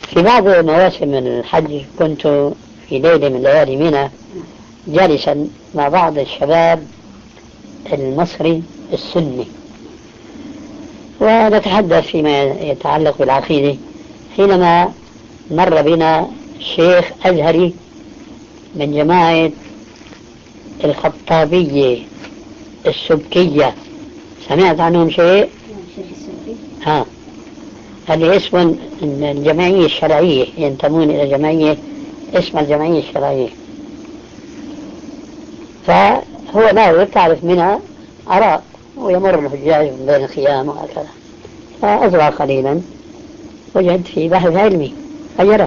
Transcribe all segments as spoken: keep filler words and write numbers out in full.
في بعض مواسم الحج كنت في ليلة من ليالي منى جالسا مع بعض الشباب المصري السني ونتحدث فيما يتعلق بالعقيدة، حينما مر بنا شيخ أزهري من جماعة الخطابية السبكية. سمعت عنهم شيء؟ ها، هذه اسم الجمعية الشرعية، ينتمون إلى جمعية اسم الجمعية الشرعية. فهو ناوي تعرف منها عراء ويمر الحجاج من بين الخيام وهكذا، فأزرع قليلا وجد في بحث علمي فجلس،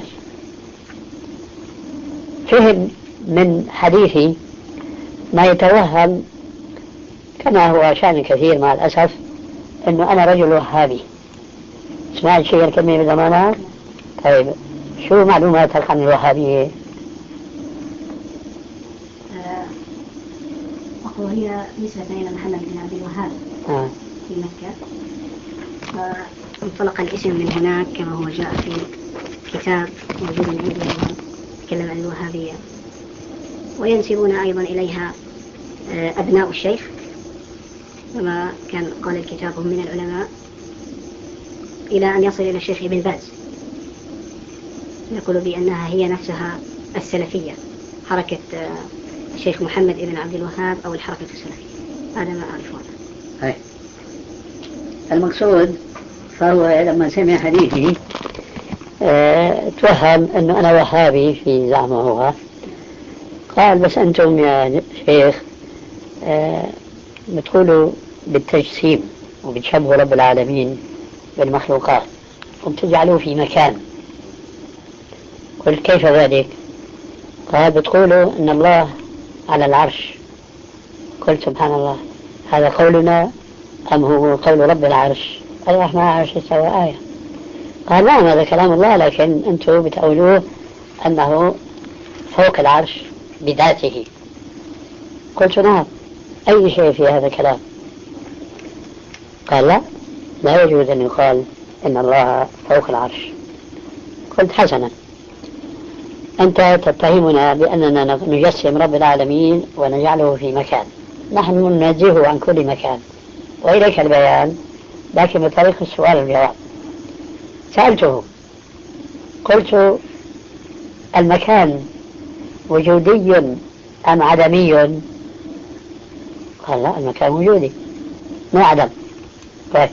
فهم من حديثي ما يتوهم كما هو شأن كثير مع الأسف أنه أنا رجل وهابي. سمعت شيء الكلمة بزمانها؟ طيب شو معلوماتك عن الوهابية؟ وهي نسبة إلى محمد بن عبد الوهاب آه. في مكة، فانطلق الاسم من هناك كما هو جاء في كتاب موجود عندي يتكلم عن الوهابية، وينسبون أيضا إليها أبناء الشيخ كما كان قال الكتاب هم من العلماء، إلى أن يصل إلى الشيخ ابن باز يقول بأنها هي نفسها السلفية، حركة الشيخ محمد بن عبد الوهاب أو الحركة السلفية. هذا ما أعرفه. هاي المقصود، فهو لما سمع حديثي اه توهم أنه أنا وهابي في زعمه هو. قال بس أنتم يا شيخ اه بتقولوا بالتجسيم وبتشبهوا رب العالمين بالمخلوقات وبتجعلوه في مكان. قلت كيف ذلك؟ قال بتقولوا أن الله على العرش. قلت سبحان الله، هذا قولنا أم هو قول رب العرش؟ الرحمن على العرش استوى آية. قال نعم هذا كلام الله، لكن أنتم بتقولوه أنه فوق العرش بذاته. قلت نعم، أي شيء في هذا الكلام؟ قال لا، لا يجوز أن يقال إن الله فوق العرش. قلت حسنا، أنت تتهمنا بأننا نجسم رب العالمين ونجعله في مكان، نحن ننزهه عن كل مكان وإليك البيان، لكن بطريق السؤال والجواب. سألته قلت المكان وجودي أم عدمي؟ قال لا، المكان وجودي مو عدم. طيب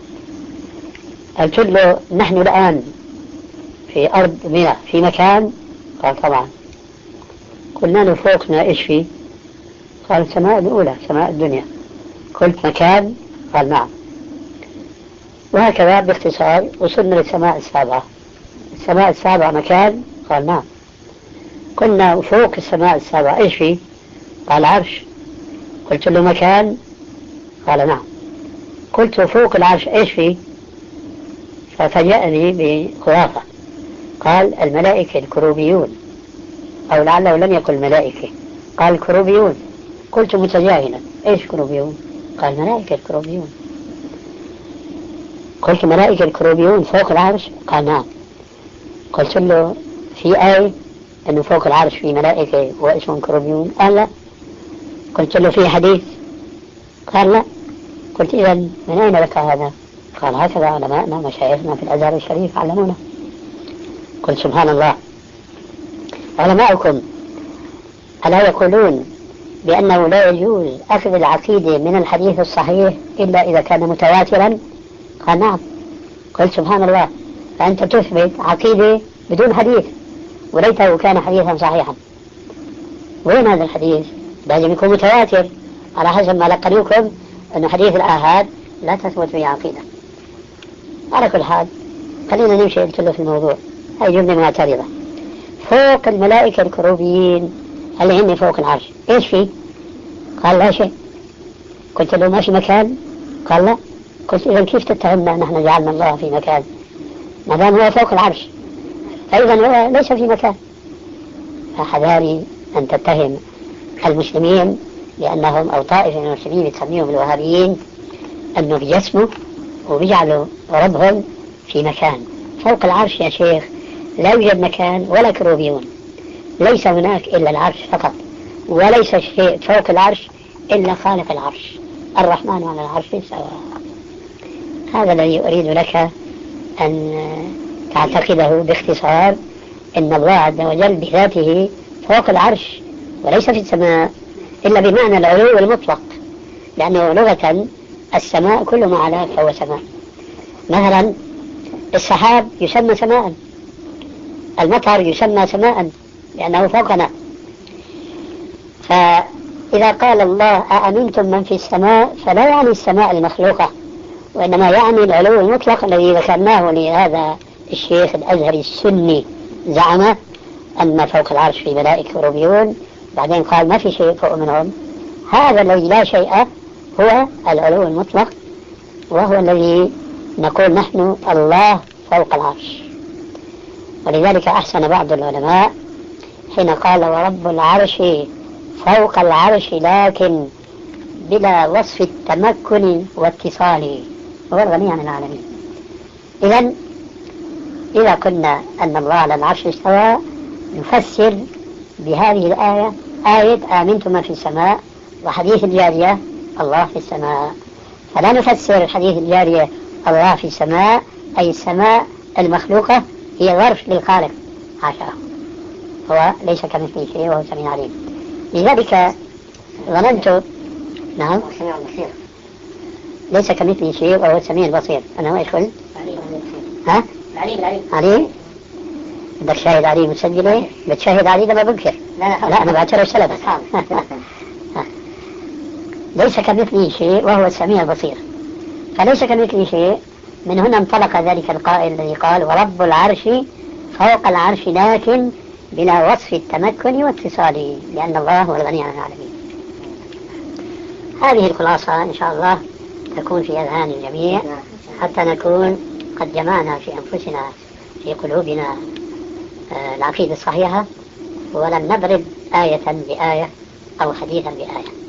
قلت له نحن الآن في أرض منى في مكان؟ قال طبعا. قلنا له فوقنا إيش فيه؟ قال السماء الأولى سماء الدنيا. قلت مكان؟ قال نعم. وهكذا باختصار وصلنا للسماء السابعة. السماء السابعة مكان؟ قال نعم. قلنا فوق السماء السابعة إيش فيه؟ قال عرش. قلت له مكان؟ قال نعم. قلت فوق العرش إيش فيه؟ ففاجأني بخرافة، قال الملائكة الكروبيون، أو لعله لم يقل ملائكة، قال الكروبيون. قلت متجاهلا إيش كروبيون؟ قال ملائكة الكروبيون. قلت ملائكة الكروبيون فوق العرش؟ قال نعم. قلت له في آية أنه فوق العرش في ملائكة واسمهم كروبيون؟ قال لا. قلت له في حديث؟ قال لا. قلت إذا من أين لك هذا؟ قال هكذا علماءنا مشايخنا في الأزهر الشريف علمونا. قلت سبحان الله، علماؤكم ألا يقولون بأنه لا يجوز أخذ العقيدة من الحديث الصحيح إلا إذا كان متواترا؟ قال نعم. قلت سبحان الله، فأنت تثبت عقيدة بدون حديث وليته كان حديثا صحيحا. وين هذا الحديث؟ لازم يكون متواتر على حسب ما لقنوكم أن حديث الآحاد لا تثبت فيه عقيدة. على كل حال خلينا نمشي. قلت له في الموضوع هاي جملة معترضة. فوق الملائكة الكروبيين اللي هن فوق العرش ايش فيه؟ قال لا شيء. قلت له ما في مكان؟ قال لا. قلت إذا كيف تتهمنا نحن جعلنا الله في مكان ما دام هو فوق العرش؟ فإذا هو ليس في مكان. فحذاري أن تتهم المسلمين لأنهم أو طائفة من المسلمين تسميهم الوهابيين أنه بيجسموا وبيجعلوا ربهم في مكان. فوق العرش يا شيخ لا يوجد مكان ولا كروبيون، ليس هناك إلا العرش فقط، وليس شيء فوق العرش إلا خالق العرش الرحمن على العرش سواء. هذا الذي أريد لك أن تعتقده باختصار، إن الله عز وجل بذاته فوق العرش وليس في السماء إلا بمعنى العلو المطلق، لأنه لغة السماء كل ما علا فهو سماء. مثلا السحاب يسمى سماء، المطر يسمى سماء لأنه فوقنا. فإذا قال الله أأمنتم من في السماء فلا يعني السماء المخلوقة، وإنما يعني العلو المطلق الذي ذكرناه لهذا الشيخ الأزهري السني، زعم أن فوق العرش في ملائكة وروبيون، بعدين قال ما في شيء فوق منهم. هذا الذي لا شيء هو العلو المطلق، وهو الذي نقول نحن الله فوق العرش. ولذلك أحسن بعض العلماء حين قال ورب العرش فوق العرش لكن بلا وصف التمكن واتصال، هو الغني عن العالمين. إذن إذا قلنا أن الله على العرش استوى، نفسر بهذه الآية آية آمنتم من في السماء، وحديث الجارية الله في السماء. فلا نفسر حديث الجارية الله في السماء أي السماء المخلوقة هي ظرف للخالق، حاشا، هو ليس كمثله شيء وهو سميع عليم. لذلك ظننت نعم ليس كمثله شيء وهو السميع البصير. أنا ما أدخل ها العليم العليم علي بدك شاهد علي مسجله، بتشاهد علي لما بنكر. لا لا, لا أنا بعترف سلف. ليس كمثله شيء وهو السميع البصير، فليس كمثله شيء. من هنا انطلق ذلك القائل الذي قال ورب العرش فوق العرش لكن بلا وصف التمكن واتصال، لأن الله هو الغني عن العالمين. هذه الخلاصة إن شاء الله تكون في أذهان الجميع، حتى نكون قد جمعنا في أنفسنا في قلوبنا العقيدة الصحيحة، ولم نضرب آية بآية أو حديثا بآية.